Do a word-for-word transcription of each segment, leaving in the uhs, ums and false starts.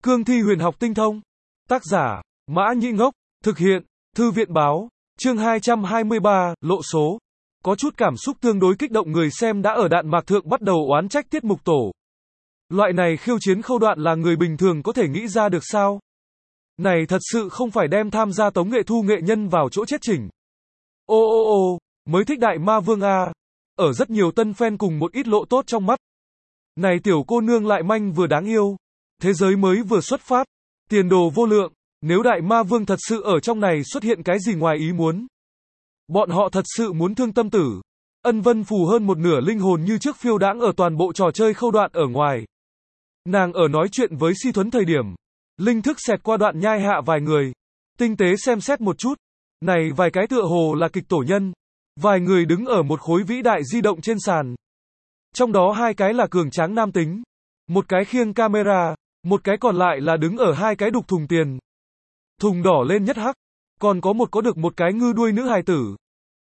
Cương thi huyền học tinh thông. Tác giả, Mã Nhĩ Ngốc. Thực hiện, Thư viện Báo. Chương hai trăm hai mươi ba, lộ số. Có chút cảm xúc tương đối kích động người xem đã ở đạn mạc thượng bắt đầu oán trách tiết mục tổ. Loại này khiêu chiến khâu đoạn là người bình thường có thể nghĩ ra được sao? Này thật sự không phải đem tham gia tống nghệ thu nghệ nhân vào chỗ chết chỉnh. Ô ô ô, mới thích đại ma vương a. Ở rất nhiều tân fan cùng một ít lộ tốt trong mắt. Này tiểu cô nương lại manh vừa đáng yêu. Thế giới mới vừa xuất phát. Tiền đồ vô lượng. Nếu đại ma vương thật sự ở trong này xuất hiện cái gì ngoài ý muốn. Bọn họ thật sự muốn thương tâm tử. Ân Vân Phù hơn một nửa linh hồn như trước phiêu đãng ở toàn bộ trò chơi khâu đoạn ở ngoài. Nàng ở nói chuyện với Si Thuấn thời điểm. Linh thức xẹt qua đoạn nhai hạ vài người. Tinh tế xem xét một chút. Này vài cái tựa hồ là kịch tổ nhân. Vài người đứng ở một khối vĩ đại di động trên sàn. Trong đó hai cái là cường tráng nam tính. Một cái khiêng camera. Một cái còn lại là đứng ở hai cái đục thùng tiền. Thùng đỏ lên nhất hắc. Còn có một có được một cái ngư đuôi nữ hài tử.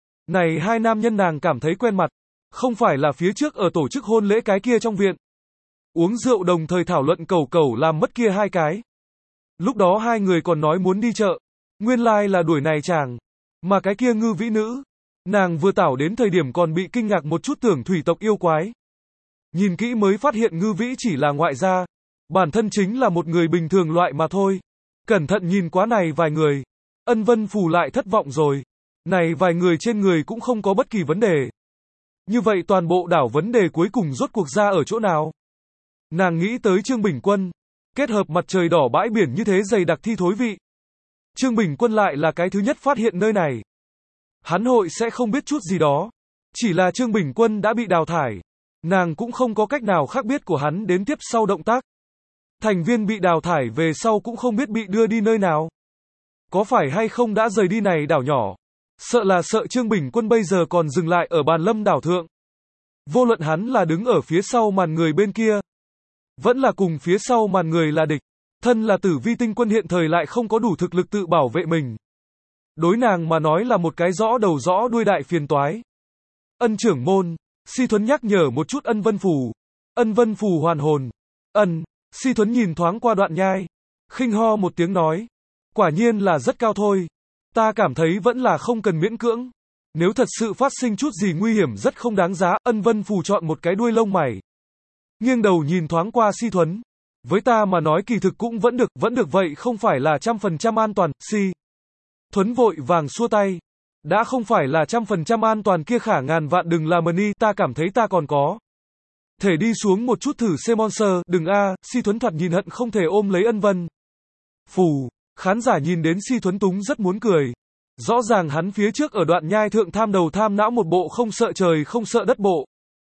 Này hai nam nhân nàng cảm thấy quen mặt. Không phải là phía trước ở tổ chức hôn lễ cái kia trong viện. Uống rượu đồng thời thảo luận cẩu cẩu làm mất kia hai cái. Lúc đó hai người còn nói muốn đi chợ. Nguyên lai like là đuổi này chàng. Mà cái kia ngư vĩ nữ. Nàng vừa tảo đến thời điểm còn bị kinh ngạc một chút tưởng thủy tộc yêu quái. Nhìn kỹ mới phát hiện ngư vĩ chỉ là ngoại gia. Bản thân chính là một người bình thường loại mà thôi. Cẩn thận nhìn quá này vài người. Ân Vân Phù lại thất vọng rồi. Này vài người trên người cũng không có bất kỳ vấn đề. Như vậy toàn bộ đảo vấn đề cuối cùng rốt cuộc ra ở chỗ nào? Nàng nghĩ tới Trương Bình Quân. Kết hợp mặt trời đỏ bãi biển như thế dày đặc thi thối vị. Trương Bình Quân lại là cái thứ nhất phát hiện nơi này. Hắn hội sẽ không biết chút gì đó. Chỉ là Trương Bình Quân đã bị đào thải. Nàng cũng không có cách nào khác biết của hắn đến tiếp sau động tác. Thành viên bị đào thải về sau cũng không biết bị đưa đi nơi nào. Có phải hay không đã rời đi này đảo nhỏ. Sợ là sợ Trương Bình Quân bây giờ còn dừng lại ở Bàn Lâm đảo thượng. Vô luận hắn là đứng ở phía sau màn người bên kia. Vẫn là cùng phía sau màn người là địch. Thân là Tử Vi Tinh Quân hiện thời lại không có đủ thực lực tự bảo vệ mình. Đối nàng mà nói là một cái rõ đầu rõ đuôi đại phiền toái. Ân trưởng môn, Si Thuấn nhắc nhở một chút Ân Vân Phù. Ân Vân Phù hoàn hồn. Ân, Si Thuấn nhìn thoáng qua đoạn nhai. Khinh ho một tiếng nói. Quả nhiên là rất cao thôi. Ta cảm thấy vẫn là không cần miễn cưỡng. Nếu thật sự phát sinh chút gì nguy hiểm rất không đáng giá. Ân Vân Phù chọn một cái đuôi lông mày. Nghiêng đầu nhìn thoáng qua Si Thuấn. Với ta mà nói kỳ thực cũng vẫn được, vẫn được vậy không phải là trăm phần trăm an toàn. Si Thuấn vội vàng xua tay. Đã không phải là trăm phần trăm an toàn kia khả ngàn vạn đừng làm mờ ta cảm thấy ta còn có. Thể đi xuống một chút thử xe monster, đừng a. Si Thuấn thoạt nhìn hận không thể ôm lấy Ân Vân Phù. Khán giả nhìn đến Si Thuấn túng rất muốn cười. Rõ ràng hắn phía trước ở đoạn nhai thượng tham đầu tham não một bộ không sợ trời không sợ đất bộ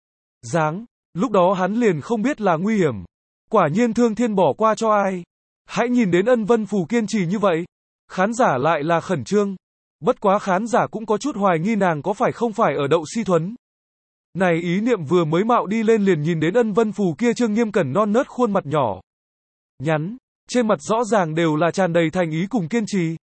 dáng. Lúc đó hắn liền không biết là nguy hiểm. Quả nhiên thương thiên bỏ qua cho ai. Hãy nhìn đến Ân Vân Phù kiên trì như vậy. Khán giả lại là khẩn trương. Bất quá khán giả cũng có chút hoài nghi nàng có phải không phải ở đậu Si Thuấn. Này ý niệm vừa mới mạo đi lên liền nhìn đến Ân Vân Phù kia trương nghiêm cẩn non nớt khuôn mặt nhỏ nhắn. Trên mặt rõ ràng đều là tràn đầy thành ý cùng kiên trì.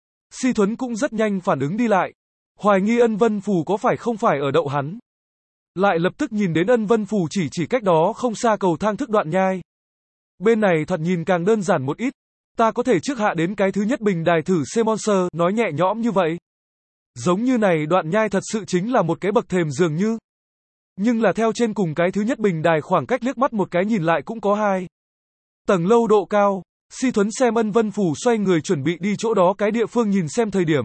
Si Thuấn cũng rất nhanh phản ứng đi lại. Hoài nghi Ân Vân Phù có phải không phải ở đậu hắn. Lại lập tức nhìn đến Ân Vân Phù chỉ chỉ cách đó không xa cầu thang thức đoạn nhai. Bên này thoạt nhìn càng đơn giản một ít. Ta có thể trước hạ đến cái thứ nhất bình đài thử xe monster, nói nhẹ nhõm như vậy. Giống như này đoạn nhai thật sự chính là một cái bậc thềm dường như. Nhưng là theo trên cùng cái thứ nhất bình đài khoảng cách liếc mắt một cái nhìn lại cũng có hai tầng lâu độ cao. Si Thuấn xem Ân Vân Phù xoay người chuẩn bị đi chỗ đó cái địa phương nhìn xem thời điểm.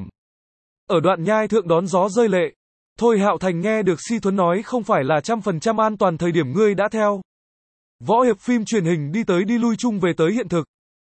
Ở đoạn nhai thượng đón gió rơi lệ. Thôi Hạo Thành nghe được Si Thuấn nói không phải là trăm phần trăm an toàn thời điểm ngươi đã theo võ hiệp phim truyền hình đi tới đi lui chung về tới hiện thực.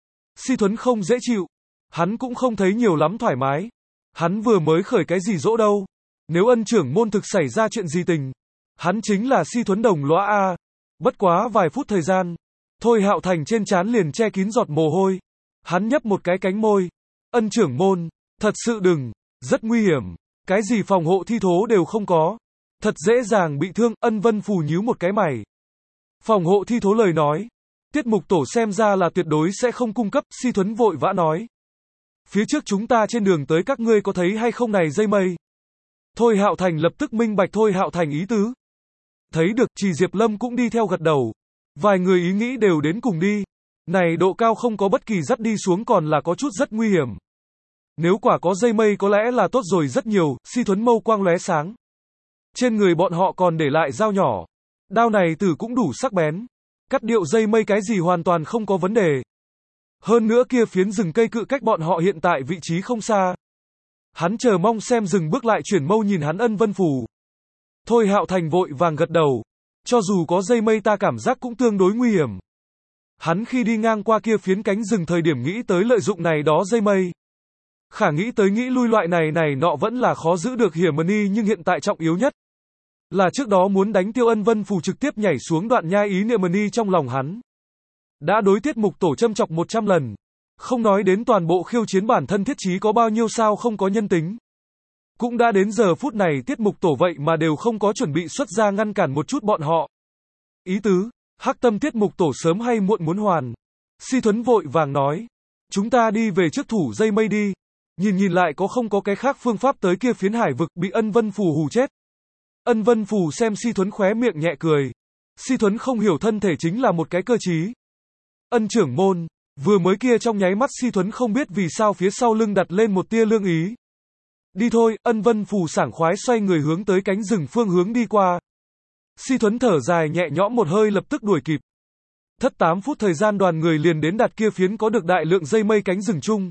Si Thuấn không dễ chịu. Hắn cũng không thấy nhiều lắm thoải mái. Hắn vừa mới khởi cái gì dỗ đâu. Nếu Ân trưởng môn thực xảy ra chuyện gì tình. Hắn chính là Si Thuấn đồng lõa a. Bất quá vài phút thời gian. Thôi Hạo Thành trên trán liền che kín giọt mồ hôi. Hắn nhấp một cái cánh môi. Ân trưởng môn, thật sự đừng, rất nguy hiểm. Cái gì phòng hộ thi thố đều không có. Thật dễ dàng bị thương. Ân Vân Phù nhíu một cái mày. Phòng hộ thi thố lời nói. Tiết mục tổ xem ra là tuyệt đối sẽ không cung cấp. Si Thuấn vội vã nói. Phía trước chúng ta trên đường tới các ngươi có thấy hay không này dây mây. Thôi Hạo Thành lập tức minh bạch Thôi Hạo Thành ý tứ. Thấy được, chỉ Diệp Lâm cũng đi theo gật đầu. Vài người ý nghĩ đều đến cùng đi. Này độ cao không có bất kỳ dắt đi xuống còn là có chút rất nguy hiểm. Nếu quả có dây mây có lẽ là tốt rồi rất nhiều, Si Thuấn mâu quang lóe sáng. Trên người bọn họ còn để lại dao nhỏ. Đao này tử cũng đủ sắc bén. Cắt điệu dây mây cái gì hoàn toàn không có vấn đề. Hơn nữa kia phiến rừng cây cự cách bọn họ hiện tại vị trí không xa. Hắn chờ mong xem rừng bước lại chuyển mâu nhìn hắn Ân Vân Phù. Thôi Hạo Thành vội vàng gật đầu. Cho dù có dây mây ta cảm giác cũng tương đối nguy hiểm. Hắn khi đi ngang qua kia phiến cánh rừng thời điểm nghĩ tới lợi dụng này đó dây mây. Khả nghĩ tới nghĩ lui loại này này nọ vẫn là khó giữ được hiểm ni nhưng hiện tại trọng yếu nhất. Là trước đó muốn đánh tiêu Ân Vân Phù trực tiếp nhảy xuống đoạn nhai ý niệm ni trong lòng hắn. Đã đối Tiết Mục Tổ châm chọc một trăm lần. Không nói đến toàn bộ khiêu chiến bản thân thiết chí có bao nhiêu sao không có nhân tính. Cũng đã đến giờ phút này Tiết Mục Tổ vậy mà đều không có chuẩn bị xuất ra ngăn cản một chút bọn họ. Ý tứ, hắc tâm Tiết Mục Tổ sớm hay muộn muốn hoàn. Si Thuấn vội vàng nói. Chúng ta đi về trước thủ dây mây đi. Nhìn nhìn lại có không có cái khác phương pháp tới kia phiến hải vực bị Ân Vân Phù hù chết. Ân Vân Phù xem Si Thuấn khóe miệng nhẹ cười. Si Thuấn không hiểu thân thể chính là một cái cơ trí. Ân trưởng môn, vừa mới kia trong nháy mắt Si Thuấn không biết vì sao phía sau lưng đặt lên một tia lương ý. Đi thôi, Ân Vân Phù sảng khoái xoay người hướng tới cánh rừng phương hướng đi qua. Si Thuấn thở dài nhẹ nhõm một hơi lập tức đuổi kịp. Thất tám phút thời gian đoàn người liền đến đặt kia phiến có được đại lượng dây mây cánh rừng chung.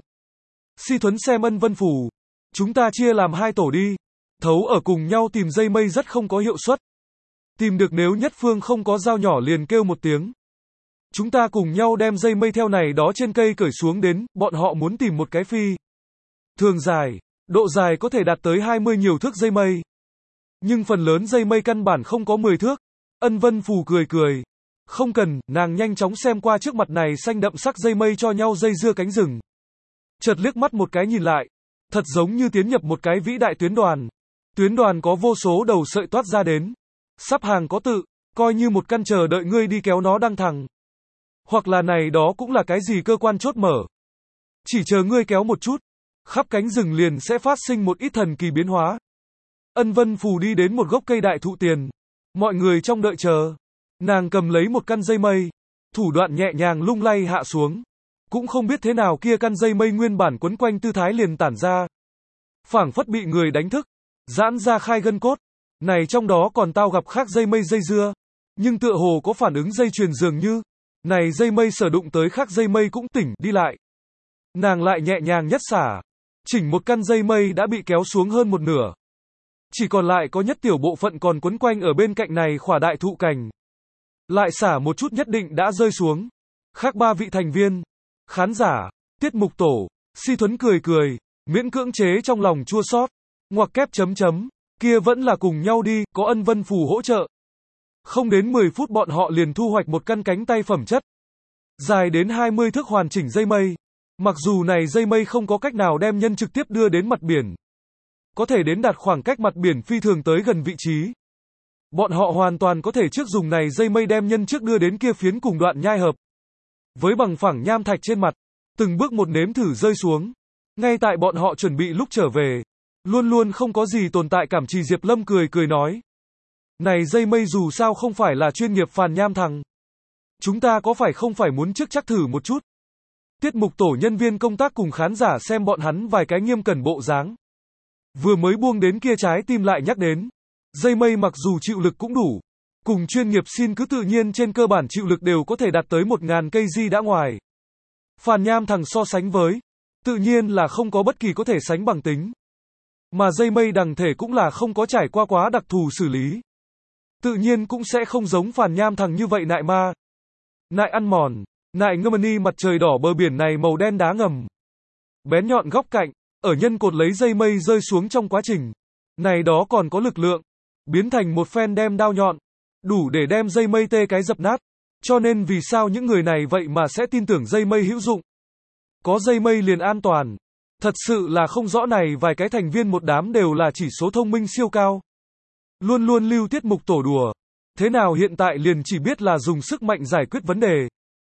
Si Thuấn xem Ân Vân Phù. Chúng ta chia làm hai tổ đi. Thấu ở cùng nhau tìm dây mây rất không có hiệu suất. Tìm được nếu nhất phương không có dao nhỏ liền kêu một tiếng. Chúng ta cùng nhau đem dây mây theo này đó trên cây cởi xuống đến, bọn họ muốn tìm một cái phi. Thường dài, độ dài có thể đạt tới hai mươi nhiều thước dây mây. Nhưng phần lớn dây mây căn bản không có mười thước. Ân Vân Phù cười cười. Không cần, nàng nhanh chóng xem qua trước mặt này xanh đậm sắc dây mây cho nhau dây dưa cánh rừng. Chợt liếc mắt một cái nhìn lại. Thật giống như tiến nhập một cái vĩ đại tuyến đoàn. Tuyến đoàn có vô số đầu sợi toát ra đến. Sắp hàng có tự, coi như một căn chờ đợi ngươi đi kéo nó đăng thẳng. Hoặc là này đó cũng là cái gì cơ quan chốt mở. Chỉ chờ ngươi kéo một chút. Khắp cánh rừng liền sẽ phát sinh một ít thần kỳ biến hóa. Ân Vân Phù đi đến một gốc cây đại thụ tiền. Mọi người trong đợi chờ. Nàng cầm lấy một căn dây mây. Thủ đoạn nhẹ nhàng lung lay hạ xuống. Cũng không biết thế nào kia căn dây mây nguyên bản quấn quanh tư thái liền tản ra. Phảng phất bị người đánh thức. Giãn ra khai gân cốt. Này trong đó còn tao gặp khác dây mây dây dưa. Nhưng tựa hồ có phản ứng dây chuyền dường như. Này dây mây sở đụng tới khác dây mây cũng tỉnh đi lại. Nàng lại nhẹ nhàng nhất xả. Chỉnh một căn dây mây đã bị kéo xuống hơn một nửa. Chỉ còn lại có nhất tiểu bộ phận còn quấn quanh ở bên cạnh này khỏa đại thụ cành. Lại xả một chút nhất định đã rơi xuống. Khác ba vị thành viên. Khán giả. Tiết Mục Tổ. Si Thuấn cười cười. Miễn cưỡng chế trong lòng chua xót. Ngoặc kép chấm chấm. Kia vẫn là cùng nhau đi, có Ân Vân Phù hỗ trợ. Không đến mười phút bọn họ liền thu hoạch một căn cánh tay phẩm chất. Dài đến hai mươi thước hoàn chỉnh dây mây. Mặc dù này dây mây không có cách nào đem nhân trực tiếp đưa đến mặt biển. Có thể đến đạt khoảng cách mặt biển phi thường tới gần vị trí. Bọn họ hoàn toàn có thể trước dùng này dây mây đem nhân trước đưa đến kia phiến cùng đoạn nhai hợp. Với bằng phẳng nham thạch trên mặt. Từng bước một nếm thử rơi xuống. Ngay tại bọn họ chuẩn bị lúc trở về. Luôn luôn không có gì tồn tại cảm trì Diệp Lâm cười cười nói. Này dây mây dù sao không phải là chuyên nghiệp phàn nham thằng. Chúng ta có phải không phải muốn trước chắc thử một chút. Tiết Mục Tổ nhân viên công tác cùng khán giả xem bọn hắn vài cái nghiêm cẩn bộ dáng. Vừa mới buông đến kia trái tim lại nhắc đến. Dây mây mặc dù chịu lực cũng đủ. Cùng chuyên nghiệp xin cứ tự nhiên trên cơ bản chịu lực đều có thể đạt tới một ngàn cây di đã ngoài. Phàn nham thằng so sánh với. Tự nhiên là không có bất kỳ có thể sánh bằng tính. Mà dây mây đằng thể cũng là không có trải qua quá đặc thù xử lý. Tự nhiên cũng sẽ không giống phàn nham thằng như vậy nại ma. Nại ăn mòn. Nại ngâm ni mặt trời đỏ bờ biển này màu đen đá ngầm. Bén nhọn góc cạnh. Ở nhân cột lấy dây mây rơi xuống trong quá trình. Này đó còn có lực lượng. Biến thành một phen đem đao nhọn. Đủ để đem dây mây tê cái dập nát. Cho nên vì sao những người này vậy mà sẽ tin tưởng dây mây hữu dụng. Có dây mây liền an toàn. Thật sự là không rõ này vài cái thành viên một đám đều là chỉ số thông minh siêu cao. Luôn luôn lưu Tiết Mục Tổ đùa. Thế nào hiện tại liền chỉ biết là dùng sức mạnh giải quyết vấn đề.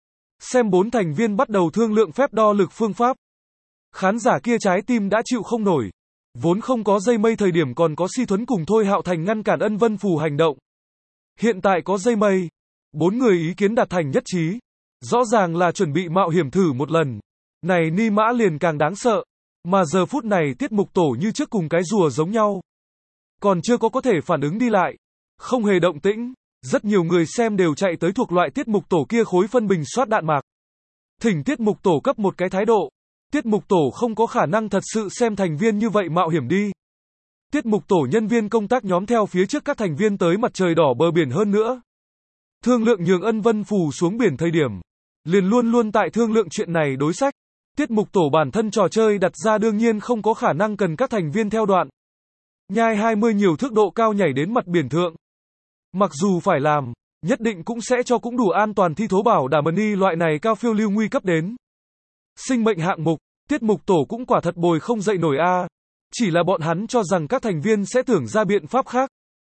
Xem bốn thành viên bắt đầu thương lượng phép đo lực phương pháp. Khán giả kia trái tim đã chịu không nổi. Vốn không có dây mây thời điểm còn có Si Thuấn cùng Thôi Hạo Thành ngăn cản Ân Vân Phù hành động. Hiện tại có dây mây. Bốn người ý kiến đạt thành nhất trí. Rõ ràng là chuẩn bị mạo hiểm thử một lần. Này Ni Mã liền càng đáng sợ. Mà giờ phút này tiết mục tổ như trước cùng cái rùa giống nhau. Còn chưa có có thể phản ứng đi lại. Không hề động tĩnh. Rất nhiều người xem đều chạy tới thuộc loại tiết mục tổ kia khối phân bình soát đạn mạc. Thỉnh tiết mục tổ cấp một cái thái độ. Tiết mục tổ không có khả năng thật sự xem thành viên như vậy mạo hiểm đi. Tiết mục tổ nhân viên công tác nhóm theo phía trước các thành viên tới mặt trời đỏ bờ biển hơn nữa. Thương lượng nhường Ân Vân Phù xuống biển thời điểm. Liền luôn luôn tại thương lượng chuyện này đối sách. Tiết mục tổ bản thân trò chơi đặt ra đương nhiên không có khả năng cần các thành viên theo đoạn. Nhai hai mươi nhiều thước độ cao nhảy đến mặt biển thượng. Mặc dù phải làm, nhất định cũng sẽ cho cũng đủ an toàn thi thố bảo đảm ni loại này cao phiêu lưu nguy cấp đến. Sinh mệnh hạng mục, tiết mục tổ cũng quả thật bồi không dậy nổi a. Chỉ là bọn hắn cho rằng các thành viên sẽ tưởng ra biện pháp khác.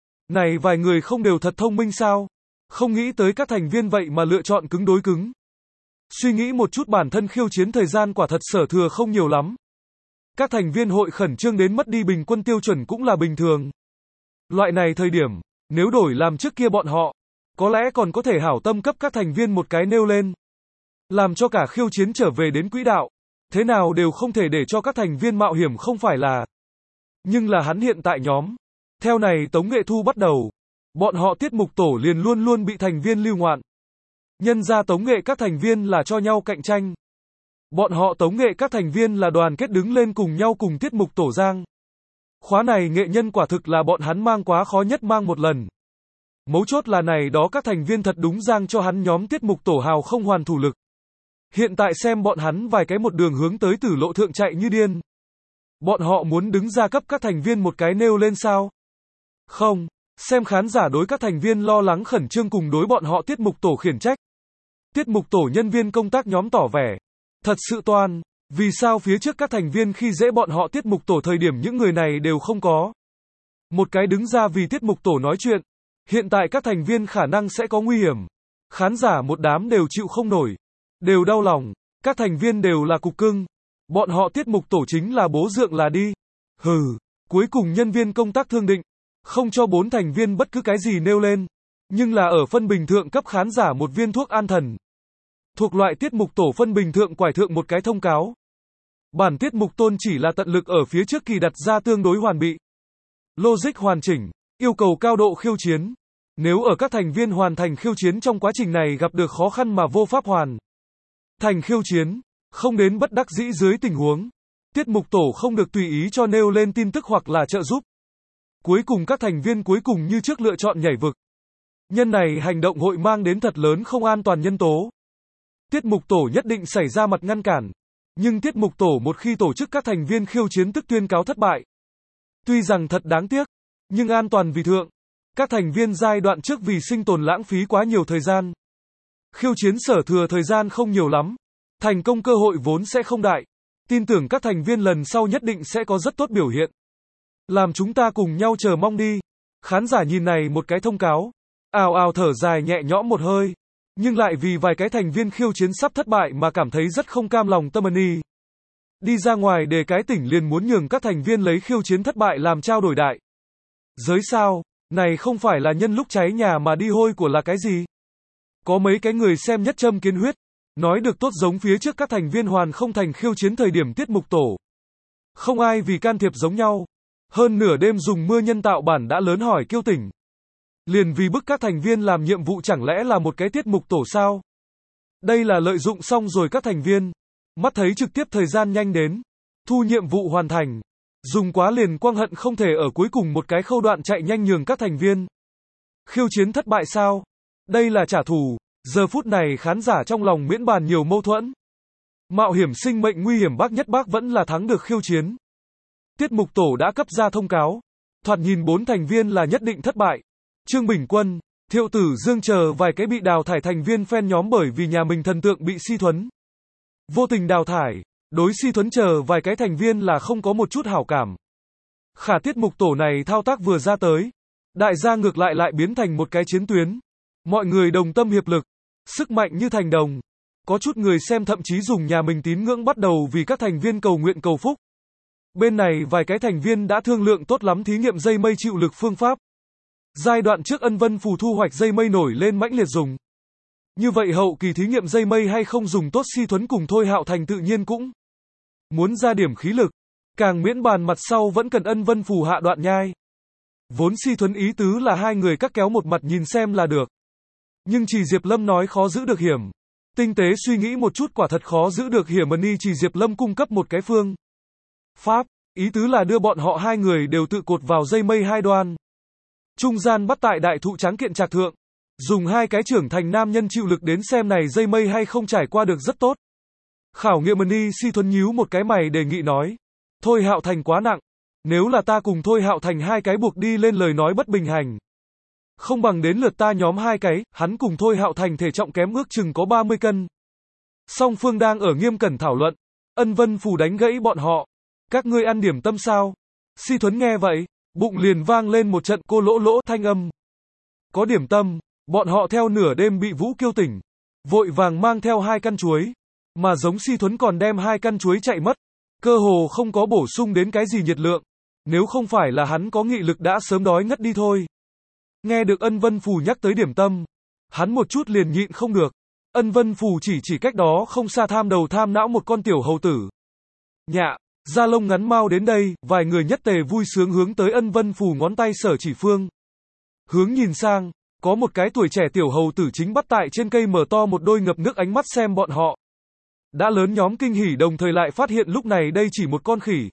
Này vài người không đều thật thông minh sao? Không nghĩ tới các thành viên vậy mà lựa chọn cứng đối cứng. Suy nghĩ một chút bản thân khiêu chiến thời gian quả thật sở thừa không nhiều lắm. Các thành viên hội khẩn trương đến mất đi bình quân tiêu chuẩn cũng là bình thường. Loại này thời điểm, nếu đổi làm trước kia bọn họ, có lẽ còn có thể hảo tâm cấp các thành viên một cái nêu lên. Làm cho cả khiêu chiến trở về đến quỹ đạo. Thế nào đều không thể để cho các thành viên mạo hiểm không phải là. Nhưng là hắn hiện tại nhóm. Theo này Tống Nghệ Thu bắt đầu. Bọn họ tiết mục tổ liền luôn luôn bị thành viên lưu ngoạn. Nhân ra Tống Nghệ các thành viên là cho nhau cạnh tranh. Bọn họ Tống Nghệ các thành viên là đoàn kết đứng lên cùng nhau cùng tiết mục tổ giang. Khóa này nghệ nhân quả thực là bọn hắn mang quá khó nhất mang một lần. Mấu chốt là này đó các thành viên thật đúng giang cho hắn nhóm tiết mục tổ hào không hoàn thủ lực. Hiện tại xem bọn hắn vài cái một đường hướng tới tử lộ thượng chạy như điên. Bọn họ muốn đứng ra cấp các thành viên một cái nêu lên sao? Không, xem khán giả đối các thành viên lo lắng khẩn trương cùng đối bọn họ tiết mục tổ khiển trách. Tiết mục tổ nhân viên công tác nhóm tỏ vẻ. Thật sự toan, vì sao phía trước các thành viên khi dễ bọn họ tiết mục tổ thời điểm những người này đều không có. Một cái đứng ra vì tiết mục tổ nói chuyện. Hiện tại các thành viên khả năng sẽ có nguy hiểm. Khán giả một đám đều chịu không nổi. Đều đau lòng. Các thành viên đều là cục cưng. Bọn họ tiết mục tổ chính là bố dượng là đi. Hừ. Cuối cùng nhân viên công tác thương định. Không cho bốn thành viên bất cứ cái gì nêu lên. Nhưng là ở phân bình thượng cấp khán giả một viên thuốc an thần. Thuộc loại tiết mục tổ phân bình thượng quải thượng một cái thông cáo. Bản tiết mục tôn chỉ là tận lực ở phía trước kỳ đặt ra tương đối hoàn bị. Logic hoàn chỉnh. Yêu cầu cao độ khiêu chiến. Nếu ở các thành viên hoàn thành khiêu chiến trong quá trình này gặp được khó khăn mà vô pháp hoàn thành khiêu chiến, không đến bất đắc dĩ dưới tình huống, tiết mục tổ không được tùy ý cho nêu lên tin tức hoặc là trợ giúp. Cuối cùng các thành viên cuối cùng như trước lựa chọn nhảy vực. Nhân này hành động hội mang đến thật lớn không an toàn nhân tố. Tiết mục tổ nhất định xảy ra mặt ngăn cản. Nhưng tiết mục tổ một khi tổ chức các thành viên khiêu chiến tức tuyên cáo thất bại. Tuy rằng thật đáng tiếc, nhưng an toàn vì thượng. Các thành viên giai đoạn trước vì sinh tồn lãng phí quá nhiều thời gian. Khiêu chiến sở thừa thời gian không nhiều lắm. Thành công cơ hội vốn sẽ không đại. Tin tưởng các thành viên lần sau nhất định sẽ có rất tốt biểu hiện. Làm chúng ta cùng nhau chờ mong đi. Khán giả nhìn này một cái thông cáo. Ào ào thở dài nhẹ nhõm một hơi. Nhưng lại vì vài cái thành viên khiêu chiến sắp thất bại mà cảm thấy rất không cam lòng tâm ni. Đi ra ngoài để cái tỉnh liền muốn nhường các thành viên lấy khiêu chiến thất bại làm trao đổi đại. Giới sao, này không phải là nhân lúc cháy nhà mà đi hôi của là cái gì? Có mấy cái người xem nhất châm kiến huyết. Nói được tốt giống phía trước các thành viên hoàn không thành khiêu chiến thời điểm tiết mục tổ. Không ai vì can thiệp giống nhau. Hơn nửa đêm dùng mưa nhân tạo bản đã lớn hỏi kêu tỉnh. Liền vì bức các thành viên làm nhiệm vụ chẳng lẽ là một cái tiết mục tổ sao? Đây là lợi dụng xong rồi các thành viên. Mắt thấy trực tiếp thời gian nhanh đến. Thu nhiệm vụ hoàn thành. Dùng quá liền quang hận không thể ở cuối cùng một cái khâu đoạn chạy nhanh nhường các thành viên. Khiêu chiến thất bại sao? Đây là trả thù. Giờ phút này khán giả trong lòng miễn bàn nhiều mâu thuẫn. Mạo hiểm sinh mệnh nguy hiểm bác nhất bác vẫn là thắng được khiêu chiến. Tiết mục tổ đã cấp ra thông cáo. Thoạt nhìn bốn thành viên là nhất định thất bại. Trương Bình Quân, Thiệu Tử Dương chờ vài cái bị đào thải thành viên fan nhóm bởi vì nhà mình thần tượng bị si thuấn. Vô tình đào thải, đối si thuấn chờ vài cái thành viên là không có một chút hảo cảm. Khả tiết mục tổ này thao tác vừa ra tới. Đại gia ngược lại lại biến thành một cái chiến tuyến. Mọi người đồng tâm hiệp lực. Sức mạnh như thành đồng. Có chút người xem thậm chí dùng nhà mình tín ngưỡng bắt đầu vì các thành viên cầu nguyện cầu phúc. Bên này vài cái thành viên đã thương lượng tốt lắm thí nghiệm dây mây chịu lực phương pháp. Giai đoạn trước Ân Vân Phù thu hoạch dây mây nổi lên mãnh liệt dùng. Như vậy hậu kỳ thí nghiệm dây mây hay không dùng tốt, Si Thuấn cùng Thôi Hạo Thành tự nhiên cũng muốn ra điểm khí lực. Càng miễn bàn mặt sau vẫn cần Ân Vân Phù hạ đoạn nhai. Vốn Si Thuấn ý tứ là hai người cắt kéo một mặt nhìn xem là được. Nhưng Trì Diệp Lâm nói khó giữ được hiểm. Tinh tế suy nghĩ một chút, quả thật khó giữ được hiểm, ni Trì Diệp Lâm cung cấp một cái phương pháp, ý tứ là đưa bọn họ hai người đều tự cột vào dây mây hai đoan. Trung gian bắt tại đại thụ tráng kiện trạc thượng. Dùng hai cái trưởng thành nam nhân chịu lực đến xem này dây mây hay không trải qua được rất tốt. Khảo nghiệm ni Si Thuấn nhíu một cái mày đề nghị nói. Thôi Hạo Thành quá nặng. Nếu là ta cùng Thôi Hạo Thành hai cái buộc đi lên lời nói bất bình hành. Không bằng đến lượt ta nhóm hai cái, hắn cùng Thôi Hạo Thành thể trọng kém ước chừng có ba mươi cân. Song phương đang ở nghiêm cẩn thảo luận. Ân Vân Phù đánh gãy bọn họ. Các ngươi ăn điểm tâm sao? Si Thuấn nghe vậy, bụng liền vang lên một trận cô lỗ lỗ thanh âm. Có điểm tâm, bọn họ theo nửa đêm bị Vũ Kiêu tỉnh. Vội vàng mang theo hai căn chuối. Mà giống Si Thuấn còn đem hai căn chuối chạy mất. Cơ hồ không có bổ sung đến cái gì nhiệt lượng. Nếu không phải là hắn có nghị lực đã sớm đói ngất đi thôi. Nghe được Ân Vân Phù nhắc tới điểm tâm, hắn một chút liền nhịn không được. Ân Vân Phù chỉ chỉ cách đó không xa tham đầu tham não một con tiểu hầu tử. Nhạ, da lông ngắn mau đến đây, vài người nhất tề vui sướng hướng tới Ân Vân Phù ngón tay sở chỉ phương. Hướng nhìn sang, có một cái tuổi trẻ tiểu hầu tử chính bắt tại trên cây mở to một đôi ngập nước ánh mắt xem bọn họ. Đã lớn nhóm kinh hỉ đồng thời lại phát hiện lúc này đây chỉ một con khỉ.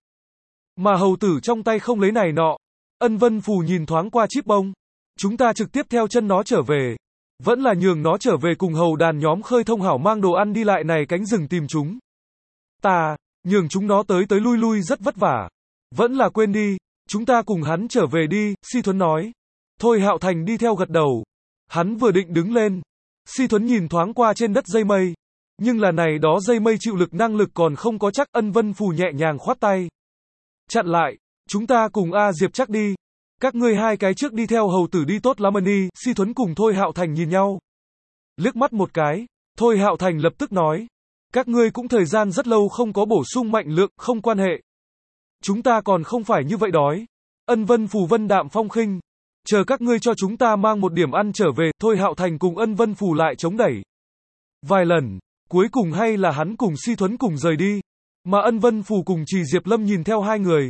Mà hầu tử trong tay không lấy này nọ. Ân Vân Phù nhìn thoáng qua Chíp Bông. Chúng ta trực tiếp theo chân nó trở về. Vẫn là nhường nó trở về cùng hầu đàn nhóm khơi thông hảo mang đồ ăn đi lại này cánh rừng tìm chúng. Ta, nhường chúng nó tới tới lui lui rất vất vả. Vẫn là quên đi, chúng ta cùng hắn trở về đi, Si Thuấn nói. Thôi Hạo Thành đi theo gật đầu. Hắn vừa định đứng lên. Si Thuấn nhìn thoáng qua trên đất dây mây. Nhưng là này đó dây mây chịu lực năng lực còn không có chắc. Ân Vân Phù nhẹ nhàng khoát tay. Chặn lại, chúng ta cùng A Diệp chắc đi. Các ngươi hai cái trước đi theo hầu tử đi tốt lắm ni. Si Thuấn cùng Thôi Hạo Thành nhìn nhau. Liếc mắt một cái, Thôi Hạo Thành lập tức nói. Các ngươi cũng thời gian rất lâu không có bổ sung mạnh lượng, không quan hệ. Chúng ta còn không phải như vậy đói. Ân Vân Phù vân đạm phong khinh. Chờ các ngươi cho chúng ta mang một điểm ăn trở về. Thôi Hạo Thành cùng Ân Vân Phù lại chống đẩy vài lần, cuối cùng hay là hắn cùng Si Thuấn cùng rời đi. Mà Ân Vân Phù cùng Trì Diệp Lâm nhìn theo hai người.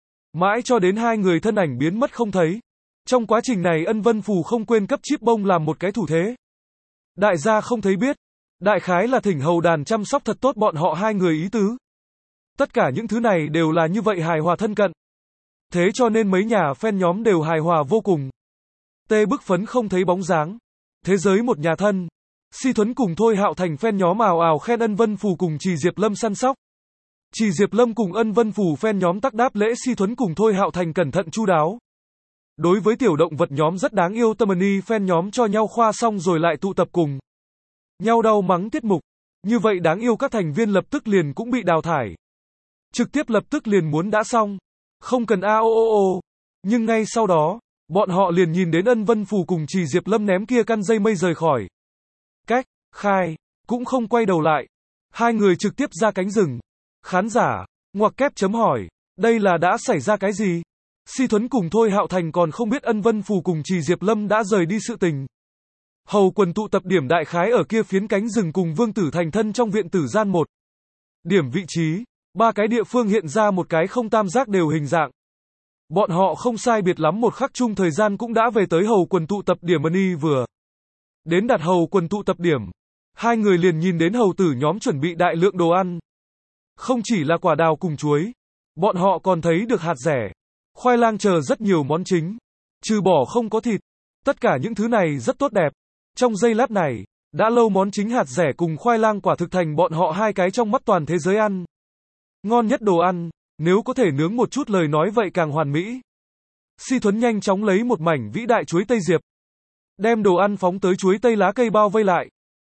Mãi cho đến hai người thân ảnh biến mất không thấy. Trong quá trình này Ân Vân Phù không quên cấp Chíp Bông làm một cái thủ thế. Đại gia không thấy biết. Đại khái là thỉnh hầu đàn chăm sóc thật tốt bọn họ hai người ý tứ. Tất cả những thứ này đều là như vậy hài hòa thân cận. Thế cho nên mấy nhà fan nhóm đều hài hòa vô cùng. Tê bức phấn không thấy bóng dáng. Thế giới một nhà thân. Si Thuấn cùng Thôi Hạo Thành fan nhóm ào ào khen Ân Vân Phù cùng Trì Diệp Lâm săn sóc. Trì Diệp Lâm cùng Ân Vân Phù fan nhóm tắc đáp lễ Si Thuấn cùng Thôi Hạo Thành cẩn thận chu đáo. Đối với tiểu động vật nhóm rất đáng yêu, Tamani fan nhóm cho nhau khoa xong rồi lại tụ tập cùng nhau đau mắng tiết mục. Như vậy đáng yêu các thành viên lập tức liền cũng bị đào thải. Trực tiếp lập tức liền muốn đã xong. Không cần a o o o. Nhưng ngay sau đó, bọn họ liền nhìn đến Ân Vân Phù cùng Trì Diệp Lâm ném kia căn dây mây rời khỏi. Cách, khai, cũng không quay đầu lại. Hai người trực tiếp ra cánh rừng. Khán giả, ngoặc kép chấm hỏi, đây là đã xảy ra cái gì? Si Thuấn cùng Thôi Hạo Thành còn không biết Ân Vân Phù cùng Trì Diệp Lâm đã rời đi sự tình. Hầu quần tụ tập điểm đại khái ở kia phiến cánh rừng cùng Vương Tử thành thân trong viện tử gian một. Điểm vị trí, ba cái địa phương hiện ra một cái không tam giác đều hình dạng. Bọn họ không sai biệt lắm một khắc chung thời gian cũng đã về tới hầu quần tụ tập điểm ni vừa. Đến đặt hầu quần tụ tập điểm. Hai người liền nhìn đến hầu tử nhóm chuẩn bị đại lượng đồ ăn. Không chỉ là quả đào cùng chuối. Bọn họ còn thấy được hạt dẻ, khoai lang chờ rất nhiều món chính. Trừ bỏ không có thịt. Tất cả những thứ này rất tốt đẹp. Trong giây lát này, đã lâu món chính hạt dẻ cùng khoai lang quả thực thành bọn họ hai cái trong mắt toàn thế giới ăn. Ngon nhất đồ ăn, nếu có thể nướng một chút lời nói vậy càng hoàn mỹ. Si Thuấn nhanh chóng lấy một mảnh vĩ đại chuối tây diệp. Đem đồ ăn phóng tới chuối tây lá cây bao vây lại.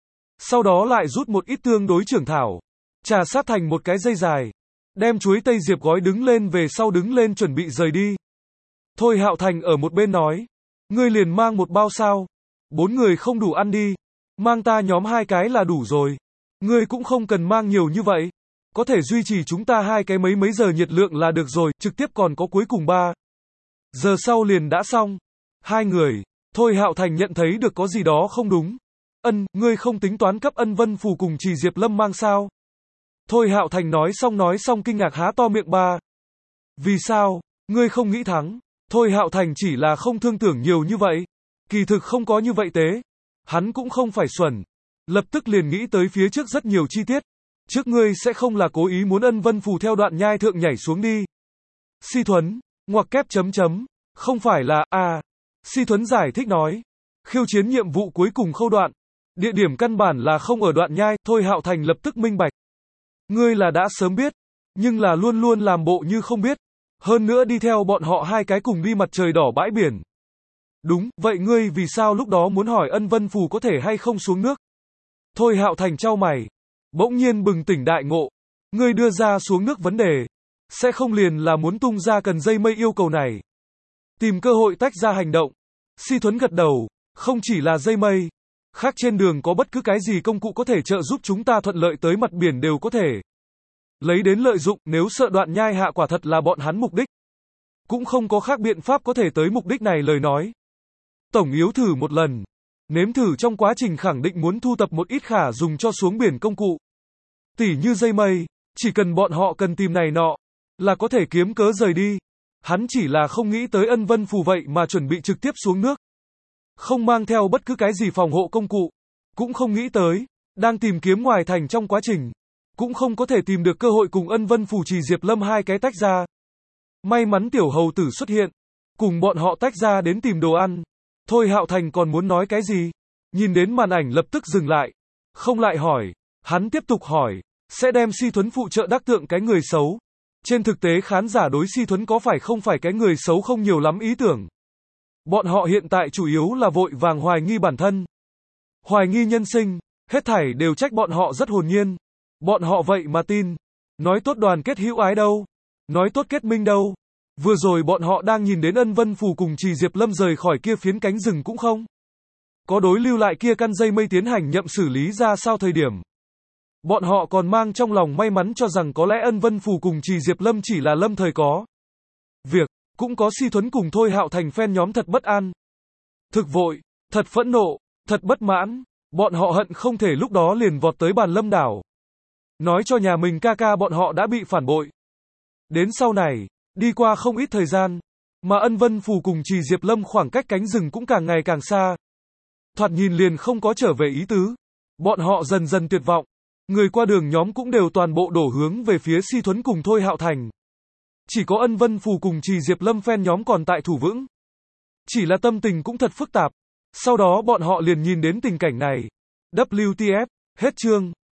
Sau đó lại rút một ít tương đối trưởng thảo. Trà sát thành một cái dây dài. Đem chuối tây diệp gói đứng lên về sau đứng lên chuẩn bị rời đi. Thôi Hạo Thành ở một bên nói. Ngươi liền mang một bao sao. Bốn người không đủ ăn đi. Mang ta nhóm hai cái là đủ rồi. Ngươi cũng không cần mang nhiều như vậy. Có thể duy trì chúng ta hai cái mấy mấy giờ nhiệt lượng là được rồi. Trực tiếp còn có cuối cùng ba giờ sau liền đã xong. Hai người. Thôi Hạo Thành nhận thấy được có gì đó không đúng. Ân, ngươi không tính toán cấp ân vân phù cùng Trì Diệp Lâm mang sao? Thôi Hạo Thành nói xong nói xong kinh ngạc há to miệng ba. Vì sao, ngươi không nghĩ thắng? Thôi Hạo Thành chỉ là không thương tưởng nhiều như vậy. Kỳ thực không có như vậy tế. Hắn cũng không phải xuẩn. Lập tức liền nghĩ tới phía trước rất nhiều chi tiết. Trước ngươi sẽ không là cố ý muốn ân vân phù theo đoạn nhai thượng nhảy xuống đi. Si Thuấn, ngoặc kép chấm chấm. Không phải là, à. Si Thuấn giải thích nói. Khiêu chiến nhiệm vụ cuối cùng khâu đoạn. Địa điểm căn bản là không ở đoạn nhai. Thôi Hạo Thành lập tức minh bạch. Ngươi là đã sớm biết. Nhưng là luôn luôn làm bộ như không biết. Hơn nữa đi theo bọn họ hai cái cùng đi mặt trời đỏ bãi biển. Đúng, vậy ngươi vì sao lúc đó muốn hỏi ân vân phù có thể hay không xuống nước? Thôi Hạo Thành trao mày. Bỗng nhiên bừng tỉnh đại ngộ. Ngươi đưa ra xuống nước vấn đề. Sẽ không liền là muốn tung ra cần dây mây yêu cầu này. Tìm cơ hội tách ra hành động. Si Thuấn gật đầu. Không chỉ là dây mây. Khác trên đường có bất cứ cái gì công cụ có thể trợ giúp chúng ta thuận lợi tới mặt biển đều có thể. Lấy đến lợi dụng, nếu sợ đoạn nhai hạ quả thật là bọn hắn mục đích. Cũng không có khác biện pháp có thể tới mục đích này lời nói. Tổng yếu thử một lần. Nếm thử trong quá trình khẳng định muốn thu tập một ít khả dùng cho xuống biển công cụ. Tỉ như dây mây, chỉ cần bọn họ cần tìm này nọ, là có thể kiếm cớ rời đi. Hắn chỉ là không nghĩ tới ân vân phù vậy mà chuẩn bị trực tiếp xuống nước. Không mang theo bất cứ cái gì phòng hộ công cụ. Cũng không nghĩ tới, đang tìm kiếm ngoài thành trong quá trình. Cũng không có thể tìm được cơ hội cùng ân vân phù Trì Diệp Lâm hai cái tách ra. May mắn tiểu hầu tử xuất hiện. Cùng bọn họ tách ra đến tìm đồ ăn. Thôi Hạo Thành còn muốn nói cái gì? Nhìn đến màn ảnh lập tức dừng lại. Không lại hỏi. Hắn tiếp tục hỏi. Sẽ đem Si Thuấn phụ trợ đắc tượng cái người xấu. Trên thực tế khán giả đối Si Thuấn có phải không phải cái người xấu không nhiều lắm ý tưởng. Bọn họ hiện tại chủ yếu là vội vàng hoài nghi bản thân. Hoài nghi nhân sinh. Hết thảy đều trách bọn họ rất hồn nhiên. Bọn họ vậy mà tin. Nói tốt đoàn kết hữu ái đâu. Nói tốt kết minh đâu. Vừa rồi bọn họ đang nhìn đến ân vân phù cùng Trì Diệp Lâm rời khỏi kia phiến cánh rừng cũng không. Có đối lưu lại kia căn dây mây tiến hành nhậm xử lý ra sao thời điểm. Bọn họ còn mang trong lòng may mắn cho rằng có lẽ ân vân phù cùng Trì Diệp Lâm chỉ là lâm thời có. Việc, cũng có Si Thuấn cùng Thôi Hạo Thành phen nhóm thật bất an. Thực vội, thật phẫn nộ, thật bất mãn. Bọn họ hận không thể lúc đó liền vọt tới bàn lâm đảo. Nói cho nhà mình ca ca bọn họ đã bị phản bội. Đến sau này, đi qua không ít thời gian, mà ân vân phù cùng Trì Diệp Lâm khoảng cách cánh rừng cũng càng ngày càng xa. Thoạt nhìn liền không có trở về ý tứ. Bọn họ dần dần tuyệt vọng. Người qua đường nhóm cũng đều toàn bộ đổ hướng về phía Si Thuấn cùng Thôi Hạo Thành. Chỉ có ân vân phù cùng Trì Diệp Lâm phen nhóm còn tại thủ vững. Chỉ là tâm tình cũng thật phức tạp. Sau đó bọn họ liền nhìn đến tình cảnh này. W T F, hết chương.